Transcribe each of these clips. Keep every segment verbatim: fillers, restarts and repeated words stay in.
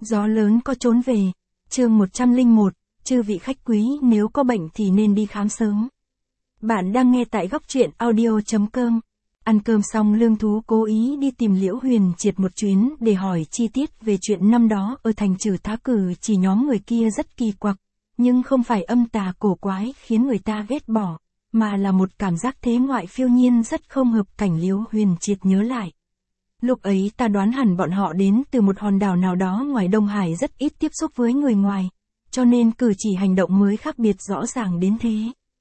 Gió lớn có trốn về. Chương một trăm lẻ một, chư vị khách quý, nếu có bệnh thì nên đi khám sớm. Bạn đang nghe tại góc truyện audio chấm com. Ăn cơm xong Lương Thú cố ý đi tìm Liễu Huyền Triệt một chuyến để hỏi chi tiết về chuyện năm đó ở thành Trừ Thá Cử. Chỉ nhóm người kia rất kỳ quặc, nhưng không phải âm tà cổ quái khiến người ta ghét bỏ, mà là một cảm giác thế ngoại phiêu nhiên rất không hợp cảnh. Liễu Huyền Triệt nhớ lại. Lúc ấy ta đoán hẳn bọn họ đến từ một hòn đảo nào đó ngoài Đông Hải, rất ít tiếp xúc với người ngoài, cho nên cử chỉ hành động mới khác biệt rõ ràng đến thế.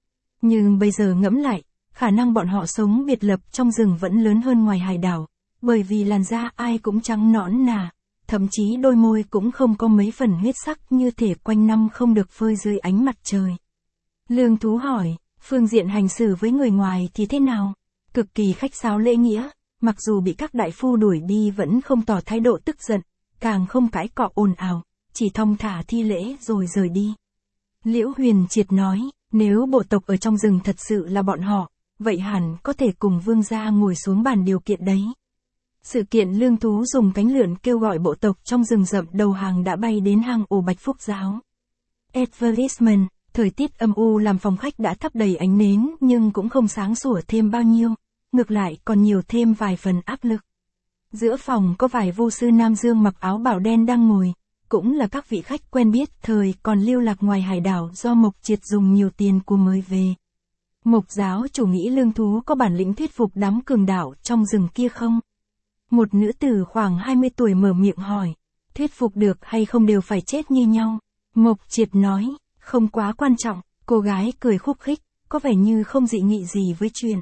Nhưng bây giờ ngẫm lại, khả năng bọn họ sống biệt lập trong rừng vẫn lớn hơn ngoài hải đảo, bởi vì làn da ai cũng trắng nõn nà, thậm chí đôi môi cũng không có mấy phần huyết sắc, như thể quanh năm không được phơi dưới ánh mặt trời. Lương Thú hỏi, phương diện hành xử với người ngoài thì thế nào? Cực kỳ khách sáo lễ nghĩa, mặc dù bị các đại phu đuổi đi vẫn không tỏ thái độ tức giận, càng không cãi cọ ồn ào, chỉ thong thả thi lễ rồi rời đi. Liễu Huyền Triệt nói, nếu bộ tộc ở trong rừng thật sự là bọn họ, vậy hẳn có thể cùng vương gia ngồi xuống bàn điều kiện đấy. Sự kiện Lương Thú dùng cánh lượn kêu gọi bộ tộc trong rừng rậm đầu hàng đã bay đến hang ổ Bạch Phúc Giáo. Advertisement, thời tiết âm u làm phòng khách đã thắp đầy ánh nến nhưng cũng không sáng sủa thêm bao nhiêu, ngược lại còn nhiều thêm vài phần áp lực. Giữa phòng có vài vô sư Nam Dương mặc áo bào đen đang ngồi, cũng là các vị khách quen biết thời còn lưu lạc ngoài hải đảo do Mộc Triệt dùng nhiều tiền của mời về. Mộc giáo chủ nghĩ Lương Thú có bản lĩnh thuyết phục đám cường đạo trong rừng kia không? Một nữ tử khoảng hai mươi tuổi mở miệng hỏi, thuyết phục được hay không đều phải chết như nhau. Mộc Triệt nói, không quá quan trọng. Cô gái cười khúc khích, có vẻ như không dị nghị gì với chuyện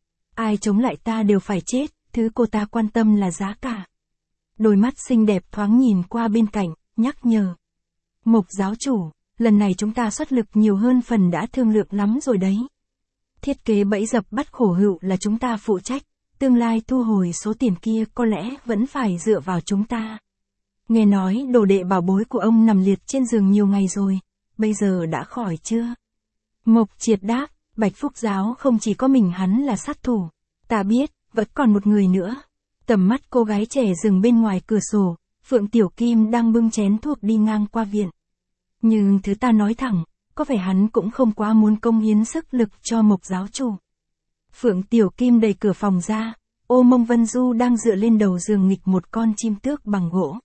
ai chống lại ta đều phải chết, thứ cô ta quan tâm là giá cả. Đôi mắt xinh đẹp thoáng nhìn qua bên cạnh, nhắc nhở. Mộc giáo chủ, lần này chúng ta xuất lực nhiều hơn phần đã thương lượng lắm rồi đấy. Thiết kế bẫy dập bắt khổ hữu là chúng ta phụ trách, tương lai thu hồi số tiền kia có lẽ vẫn phải dựa vào chúng ta. Nghe nói đồ đệ bảo bối của ông nằm liệt trên giường nhiều ngày rồi, bây giờ đã khỏi chưa? Mộc Triệt đáp, Bạch Phúc Giáo không chỉ có mình hắn là sát thủ. Ta biết, vẫn còn một người nữa. Tầm mắt cô gái trẻ dừng bên ngoài cửa sổ, Phượng Tiểu Kim đang bưng chén thuốc đi ngang qua viện. Nhưng thứ ta nói thẳng, có vẻ hắn cũng không quá muốn công hiến sức lực cho Mộc giáo chủ. Phượng Tiểu Kim đẩy cửa phòng ra, Ô Mông Vân Du đang dựa lên đầu giường nghịch một con chim tước bằng gỗ.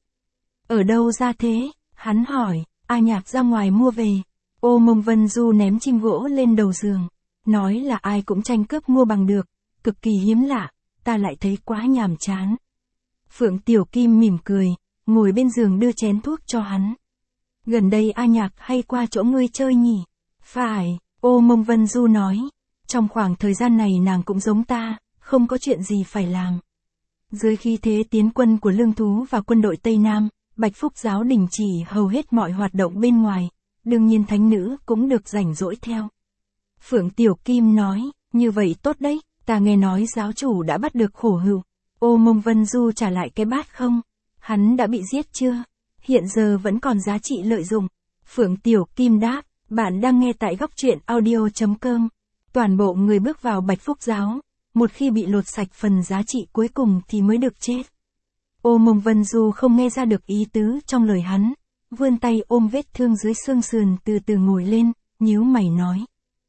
Ở đâu ra thế? Hắn hỏi. A Nhạc ra ngoài mua về. Ô Mông Vân Du ném chim gỗ lên đầu giường, nói là ai cũng tranh cướp mua bằng được, cực kỳ hiếm lạ, ta lại thấy quá nhàm chán. Phượng Tiểu Kim mỉm cười, ngồi bên giường đưa chén thuốc cho hắn. Gần đây A Nhạc hay qua chỗ ngươi chơi nhỉ? Phải, Ô Mông Vân Du nói, trong khoảng thời gian này nàng cũng giống ta, không có chuyện gì phải làm. Dưới khi thế tiến quân của Lương Thú và quân đội Tây Nam, Bạch Phúc Giáo đình chỉ hầu hết mọi hoạt động bên ngoài, đương nhiên thánh nữ cũng được rảnh rỗi theo. Phượng Tiểu Kim nói, như vậy tốt đấy, ta nghe nói giáo chủ đã bắt được khổ hữu. Ô Mông Vân Du trả lại cái bát không? Hắn đã bị giết chưa? Hiện giờ vẫn còn giá trị lợi dụng. Phượng Tiểu Kim đáp, bạn đang nghe tại góc truyện audio chấm com. Toàn bộ người bước vào Bạch Phúc Giáo, một khi bị lột sạch phần giá trị cuối cùng thì mới được chết. Ô Mông Vân Du không nghe ra được ý tứ trong lời hắn, vươn tay ôm vết thương dưới xương sườn từ từ ngồi lên, nhíu mày nói.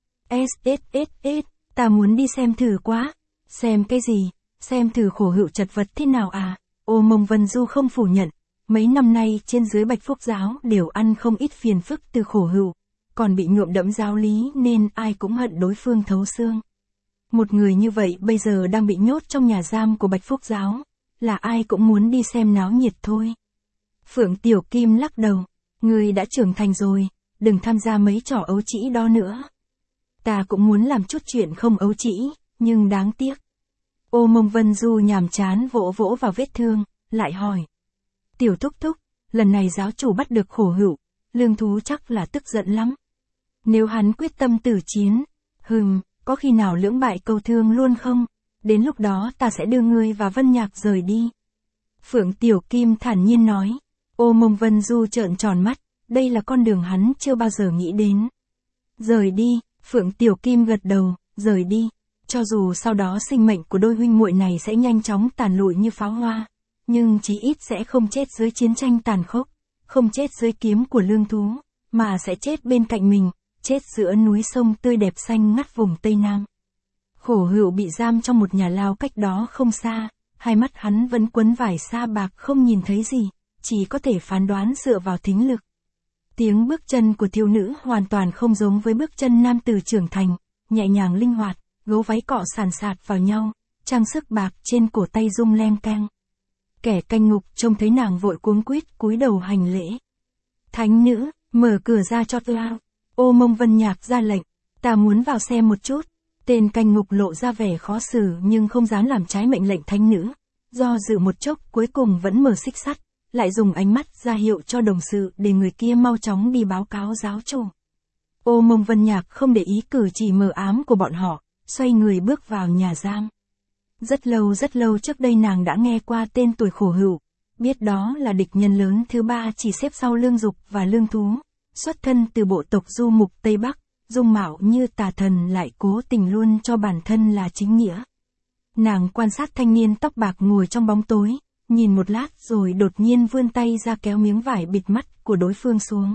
S S S S, ta muốn đi xem thử quá. Xem cái gì? Xem thử khổ hữu chật vật thế nào à? Ô Mông Vân Du không phủ nhận, mấy năm nay trên dưới Bạch Phúc Giáo đều ăn không ít phiền phức từ khổ hữu, còn bị nhuộm đẫm giáo lý nên ai cũng hận đối phương thấu xương. Một người như vậy bây giờ đang bị nhốt trong nhà giam của Bạch Phúc Giáo, là ai cũng muốn đi xem náo nhiệt thôi. Phượng Tiểu Kim lắc đầu, ngươi đã trưởng thành rồi, đừng tham gia mấy trò ấu trĩ đó nữa. Ta cũng muốn làm chút chuyện không ấu trĩ, nhưng đáng tiếc. Ô Mông Vân Du nhàm chán vỗ vỗ vào vết thương, lại hỏi. Tiểu thúc thúc, lần này giáo chủ bắt được khổ hữu, Lương Thú chắc là tức giận lắm. Nếu hắn quyết tâm tử chiến, hừm, có khi nào lưỡng bại câu thương luôn không? Đến lúc đó ta sẽ đưa ngươi và Vân Nhạc rời đi. Phượng Tiểu Kim thản nhiên nói. Ô Mông Vân Du trợn tròn mắt, đây là con đường hắn chưa bao giờ nghĩ đến. Rời đi, Phượng Tiểu Kim gật đầu, rời đi. Cho dù sau đó sinh mệnh của đôi huynh muội này sẽ nhanh chóng tàn lụi như pháo hoa, nhưng chí ít sẽ không chết dưới chiến tranh tàn khốc. không chết dưới kiếm của lương thú, mà sẽ chết bên cạnh mình, chết giữa núi sông tươi đẹp xanh ngắt vùng Tây Nam. Khổ Hữu bị giam trong một nhà lao cách đó không xa, hai mắt hắn vẫn quấn vải sa bạc không nhìn thấy gì, chỉ có thể phán đoán dựa vào thính lực. Tiếng bước chân của thiếu nữ hoàn toàn không giống với bước chân nam tử trưởng thành, nhẹ nhàng linh hoạt, gấu váy cọ sàn sạt vào nhau, trang sức bạc trên cổ tay rung leng keng. Kẻ canh ngục trông thấy nàng vội cuống quýt cúi đầu hành lễ. Thánh nữ, mở cửa ra cho tao. Ô Mông Vân Nhạc ra lệnh, ta muốn vào xem một chút. Tên canh ngục lộ ra vẻ khó xử nhưng không dám làm trái mệnh lệnh thánh nữ. Do dự một chốc cuối cùng vẫn mở xích sắt, lại dùng ánh mắt ra hiệu cho đồng sự để người kia mau chóng đi báo cáo giáo chủ. Ô Mông Vân Nhạc không để ý cử chỉ mờ ám của bọn họ, xoay người bước vào nhà giam. Rất lâu rất lâu trước đây nàng đã nghe qua tên tuổi Khổ Hữu, biết đó là địch nhân lớn thứ ba chỉ xếp sau Lương Dục và Lương Thú, xuất thân từ bộ tộc du mục Tây Bắc, dung mạo như tà thần lại cố tình luôn cho bản thân là chính nghĩa. Nàng quan sát thanh niên tóc bạc ngồi trong bóng tối, nhìn một lát rồi đột nhiên vươn tay ra kéo miếng vải bịt mắt của đối phương xuống.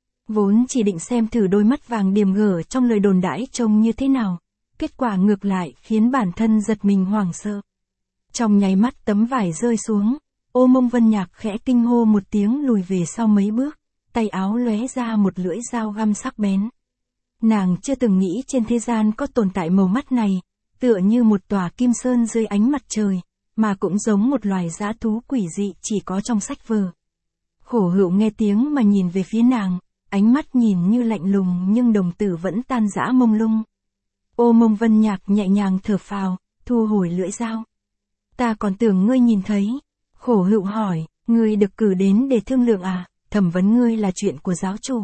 Vốn chỉ định xem thử đôi mắt vàng điềm gở trong lời đồn đãi trông như thế nào, kết quả ngược lại khiến bản thân giật mình hoảng sợ. Trong nháy mắt tấm vải rơi xuống, Ô Mông Vân Nhạc khẽ kinh hô một tiếng lùi về sau mấy bước, tay áo lóe ra một lưỡi dao găm sắc bén. Nàng chưa từng nghĩ trên thế gian có tồn tại màu mắt này, tựa như một tòa kim sơn dưới ánh mặt trời, mà cũng giống một loài dã thú quỷ dị chỉ có trong sách vở. Khổ Hữu nghe tiếng mà nhìn về phía nàng, ánh mắt nhìn như lạnh lùng nhưng đồng tử vẫn tan rã mông lung. Ô Mông Vân Nhạc nhẹ nhàng thở phào, thu hồi lưỡi dao. Ta còn tưởng ngươi nhìn thấy. Khổ Hữu hỏi, ngươi được cử đến để thương lượng à, thẩm vấn ngươi là chuyện của giáo chủ.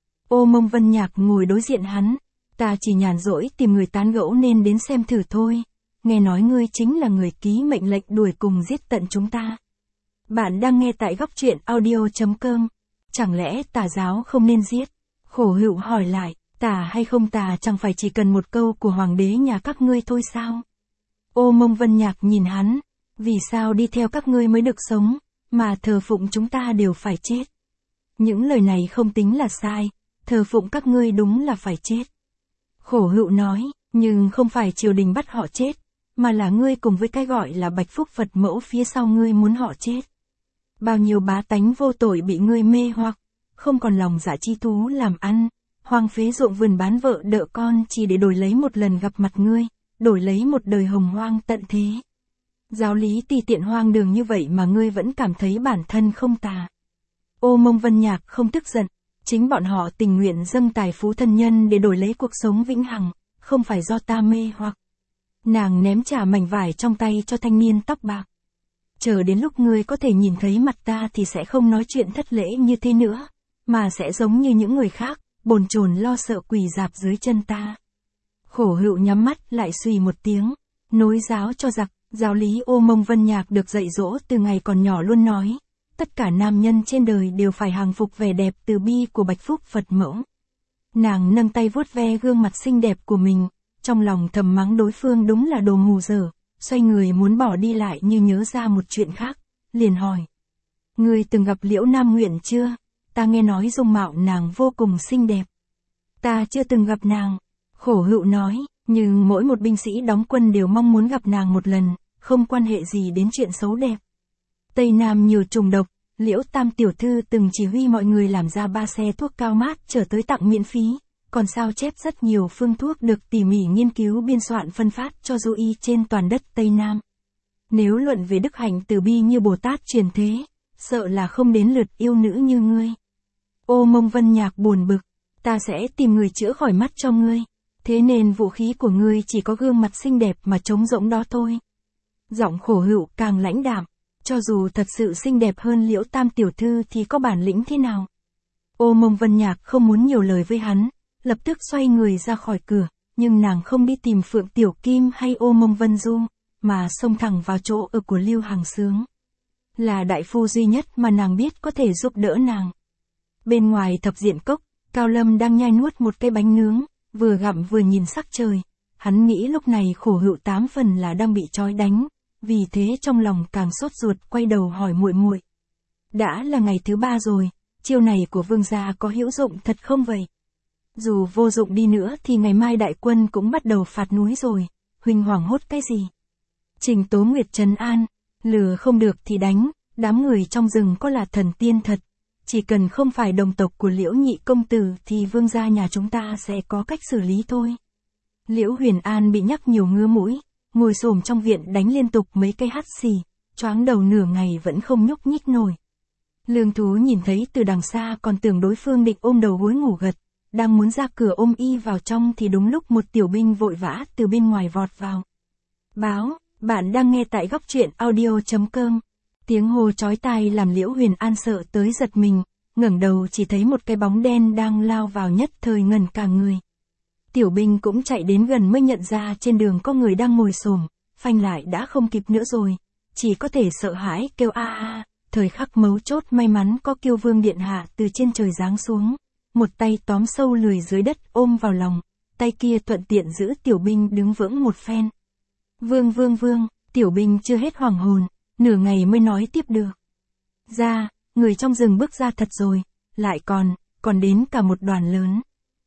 Ô Mông Vân Nhạc ngồi đối diện hắn, ta chỉ nhàn rỗi tìm người tán gẫu nên đến xem thử thôi. Nghe nói ngươi chính là người ký mệnh lệnh đuổi cùng giết tận chúng ta. Bạn đang nghe tại góc truyện audio chấm com. Chẳng lẽ tà giáo không nên giết? Khổ Hữu hỏi lại, tà hay không tà chẳng phải chỉ cần một câu của hoàng đế nhà các ngươi thôi sao? Ô Mông Vân Nhạc nhìn hắn, vì sao đi theo các ngươi mới được sống, mà thờ phụng chúng ta đều phải chết? Những lời này không tính là sai, thờ phụng các ngươi đúng là phải chết. Khổ Hữu nói, nhưng không phải triều đình bắt họ chết, mà là ngươi cùng với cái gọi là Bạch Phúc Phật mẫu phía sau ngươi muốn họ chết. Bao nhiêu bá tánh vô tội bị ngươi mê hoặc, không còn lòng dạ chi thú làm ăn, hoang phế ruộng vườn bán vợ đợ con chỉ để đổi lấy một lần gặp mặt ngươi, đổi lấy một đời hồng hoang tận thế. Giáo lý tùy tiện hoang đường như vậy mà ngươi vẫn cảm thấy bản thân không tà. Ô Mông Vân Nhạc không tức giận, chính bọn họ tình nguyện dâng tài phú thân nhân để đổi lấy cuộc sống vĩnh hằng, không phải do ta mê hoặc. Nàng ném trả mảnh vải trong tay cho thanh niên tóc bạc. Chờ đến lúc ngươi có thể nhìn thấy mặt ta thì sẽ không nói chuyện thất lễ như thế nữa, mà sẽ giống như những người khác, bồn chồn lo sợ quỳ rạp dưới chân ta. Khổ Hữu nhắm mắt lại suy một tiếng, nối giáo cho giặc. Giáo lý Ô Mông Vân Nhạc được dạy dỗ từ ngày còn nhỏ luôn nói, tất cả nam nhân trên đời đều phải hàng phục vẻ đẹp từ bi của Bạch Phúc Phật mẫu. Nàng nâng tay vuốt ve gương mặt xinh đẹp của mình, trong lòng thầm mắng đối phương đúng là đồ mù dở, xoay người muốn bỏ đi lại như nhớ ra một chuyện khác, liền hỏi. Ngươi từng gặp Liễu Nam Nguyện chưa? Ta nghe nói dung mạo nàng vô cùng xinh đẹp. Ta chưa từng gặp nàng. Khổ Hữu nói, nhưng mỗi một binh sĩ đóng quân đều mong muốn gặp nàng một lần, không quan hệ gì đến chuyện xấu đẹp. Tây Nam nhiều trùng độc, Liễu Tam tiểu thư từng chỉ huy mọi người làm ra ba xe thuốc cao mát trở tới tặng miễn phí, còn sao chép rất nhiều phương thuốc được tỉ mỉ nghiên cứu biên soạn phân phát cho du y trên toàn đất Tây Nam. Nếu luận về đức hạnh từ bi như Bồ Tát truyền thế, sợ là không đến lượt yêu nữ như ngươi. Ô Mông Vân Nhạc buồn bực, ta sẽ tìm người chữa khỏi mắt cho ngươi. Thế nên vũ khí của ngươi chỉ có gương mặt xinh đẹp mà trống rỗng đó thôi. Giọng Khổ Hữu càng lãnh đạm, cho dù thật sự xinh đẹp hơn Liễu Tam tiểu thư thì có bản lĩnh thế nào? Ô Mông Vân Nhạc không muốn nhiều lời với hắn, lập tức xoay người ra khỏi cửa, nhưng nàng không đi tìm Phượng Tiểu Kim hay Ô Mông Vân Du, mà xông thẳng vào chỗ ở của Lưu Hàng Sướng. Là đại phu duy nhất mà nàng biết có thể giúp đỡ nàng. Bên ngoài thập diện cốc, Cao Lâm đang nhai nuốt một cái bánh nướng, vừa gặm vừa nhìn sắc trời. Hắn nghĩ lúc này Khổ Hữu tám phần là đang bị trói đánh, vì thế trong lòng càng sốt ruột quay đầu hỏi muội muội. Đã là ngày thứ ba rồi, chiêu này của vương gia có hữu dụng thật không vậy? Dù vô dụng đi nữa thì ngày mai đại quân cũng bắt đầu phạt núi rồi, huynh hoảng hốt cái gì? Trình Tố Nguyệt trấn an, lừa không được thì đánh, đám người trong rừng có là thần tiên thật, chỉ cần không phải đồng tộc của Liễu nhị công tử thì vương gia nhà chúng ta sẽ có cách xử lý thôi. Liễu Huyền An bị nhắc nhiều ngứa mũi, ngồi xổm trong viện đánh liên tục mấy cây hắt xì, choáng đầu nửa ngày vẫn không nhúc nhích nổi. Lương Thú nhìn thấy từ đằng xa còn tưởng đối phương định ôm đầu gối ngủ gật, đang muốn ra cửa ôm y vào trong thì đúng lúc một tiểu binh vội vã từ bên ngoài vọt vào. Báo, bạn đang nghe tại góc truyện audio.com. Tiếng hô chói tai làm Liễu Huyền An sợ tới giật mình, ngẩng đầu chỉ thấy một cái bóng đen đang lao vào, nhất thời ngẩn cả người. Tiểu binh cũng chạy đến gần mới nhận ra trên đường có người đang ngồi xổm, phanh lại đã không kịp nữa rồi, chỉ có thể sợ hãi kêu a a. Thời khắc mấu chốt may mắn có Kiêu Vương điện hạ từ trên trời giáng xuống, một tay tóm sâu lười dưới đất ôm vào lòng, tay kia thuận tiện giữ tiểu binh đứng vững một phen. Vương vương vương, tiểu binh chưa hết hoàng hồn, nửa ngày mới nói tiếp được. Ra, người trong rừng bước ra thật rồi, lại còn, còn đến cả một đoàn lớn.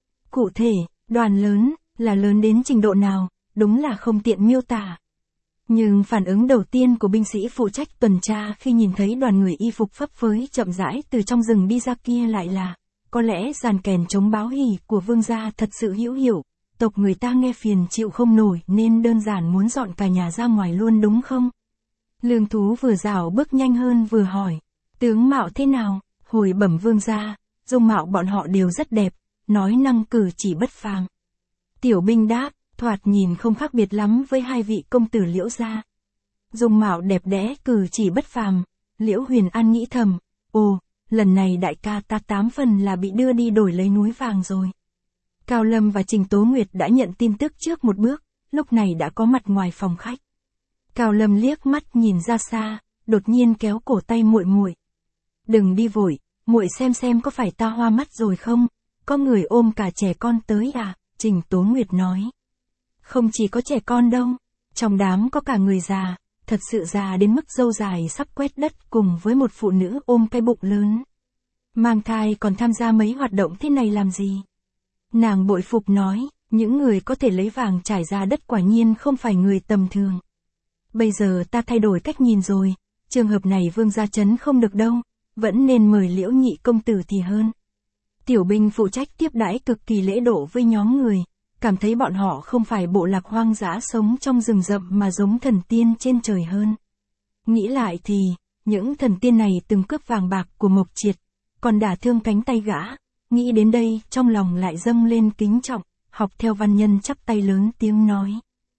Cụ thể, đoàn lớn, là lớn đến trình độ nào, đúng là không tiện miêu tả. Nhưng phản ứng đầu tiên của binh sĩ phụ trách tuần tra khi nhìn thấy đoàn người y phục phấp phới chậm rãi từ trong rừng đi ra kia lại là, có lẽ dàn kèn chống báo hỉ của vương gia thật sự hữu hiệu, tộc người ta nghe phiền chịu không nổi nên đơn giản muốn dọn cả nhà ra ngoài luôn đúng không? Lương Thú vừa rảo bước nhanh hơn vừa hỏi, tướng mạo thế nào? Hồi bẩm vương gia, dung mạo bọn họ đều rất đẹp, nói năng cử chỉ bất phàm. Tiểu binh đáp, thoạt nhìn không khác biệt lắm với hai vị công tử Liễu gia. Dung mạo đẹp đẽ, cử chỉ bất phàm, Liễu Huyền An nghĩ thầm, ồ, lần này đại ca ta tám phần là bị đưa đi đổi lấy núi vàng rồi. Cao Lâm và Trình Tố Nguyệt đã nhận tin tức trước một bước, lúc này đã có mặt ngoài phòng khách. Cao Lâm liếc mắt nhìn ra xa, đột nhiên kéo cổ tay muội muội. Đừng đi vội, muội xem xem có phải ta hoa mắt rồi không, có người ôm cả trẻ con tới à, Trình Tố Nguyệt nói. Không chỉ có trẻ con đâu, trong đám có cả người già, thật sự già đến mức râu dài sắp quét đất cùng với một phụ nữ ôm cái bụng lớn. Mang thai còn tham gia mấy hoạt động thế này làm gì? Nàng bội phục nói, những người có thể lấy vàng trải ra đất quả nhiên không phải người tầm thường. Bây giờ ta thay đổi cách nhìn rồi, trường hợp này vương gia trấn không được đâu, vẫn nên mời Liễu nhị công tử thì hơn. Tiểu binh phụ trách tiếp đãi cực kỳ lễ độ với nhóm người, cảm thấy bọn họ không phải bộ lạc hoang dã sống trong rừng rậm mà giống thần tiên trên trời hơn. Nghĩ lại thì, những thần tiên này từng cướp vàng bạc của Mộc Triệt, còn đả thương cánh tay gã, nghĩ đến đây trong lòng lại dâng lên kính trọng, học theo văn nhân chắp tay lớn tiếng nói.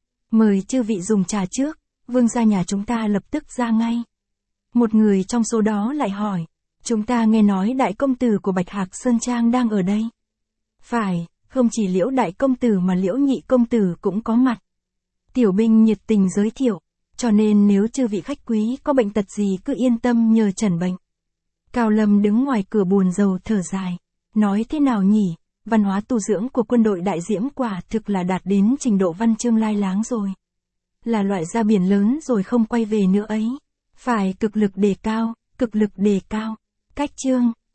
Mời chư vị dùng trà trước, vương gia nhà chúng ta lập tức ra ngay. Một người trong số đó lại hỏi, chúng ta nghe nói đại công tử của Bạch Hạc Sơn Trang đang ở đây. Phải, không chỉ Liễu đại công tử mà Liễu nhị công tử cũng có mặt. Tiểu binh nhiệt tình giới thiệu, cho nên nếu chư vị khách quý có bệnh tật gì cứ yên tâm nhờ chẩn bệnh. Cao Lâm đứng ngoài cửa buồn rầu thở dài, nói thế nào nhỉ, văn hóa tu dưỡng của quân đội Đại Diễm quả thực là đạt đến trình độ văn chương lai láng rồi. Là loại ra biển lớn rồi không quay về nữa ấy. Phải cực lực đề cao, cực lực đề cao. Cách chương